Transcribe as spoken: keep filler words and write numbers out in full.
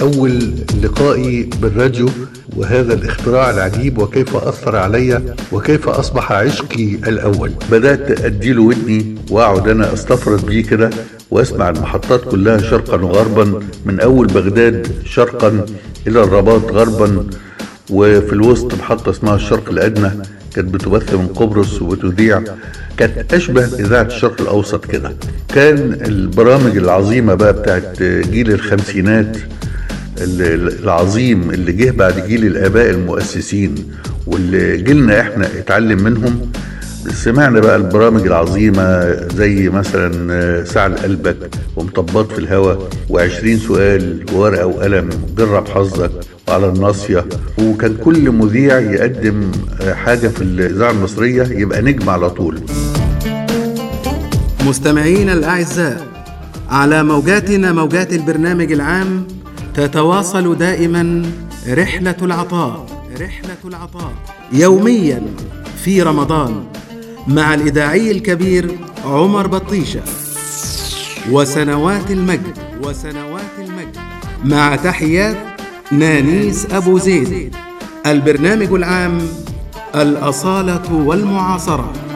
أول لقائي بالراديو وهذا الاختراع العجيب وكيف أثر علي وكيف أصبح عشقي الأول. بدأت أديله ودني وأقعد أنا أستفرد بيه كده وأسمع المحطات كلها شرقا وغربا، من أول بغداد شرقا إلى الرباط غربا، وفي الوسط محطة اسمها الشرق الأدنى كانت بتبث من قبرص وبتذيع، كانت أشبه إذاعة الشرق الأوسط كده. كان البرامج العظيمة بقى بتاعت جيل الخمسينات العظيم اللي جه بعد جيل الآباء المؤسسين واللي جيلنا إحنا اتعلم منهم. سمعنا بقى البرامج العظيمة زي مثلا ساعة قلبك ومطبات في الهوا وعشرين سؤال وورقة وقلم جرب حظك وعلى الناصية، وكان كل مذيع يقدم حاجة في الإذاعة المصرية يبقى نجم على طول. مستمعينا الأعزاء، على موجاتنا موجات البرنامج العام تتواصل دائما رحلة العطاء رحلة العطاء يوميا في رمضان مع الإذاعي الكبير عمر بطيشة، وسنوات المجد وسنوات المجد مع تحيات نانيس أبو زيد. البرنامج العام، الأصالة والمعاصرة.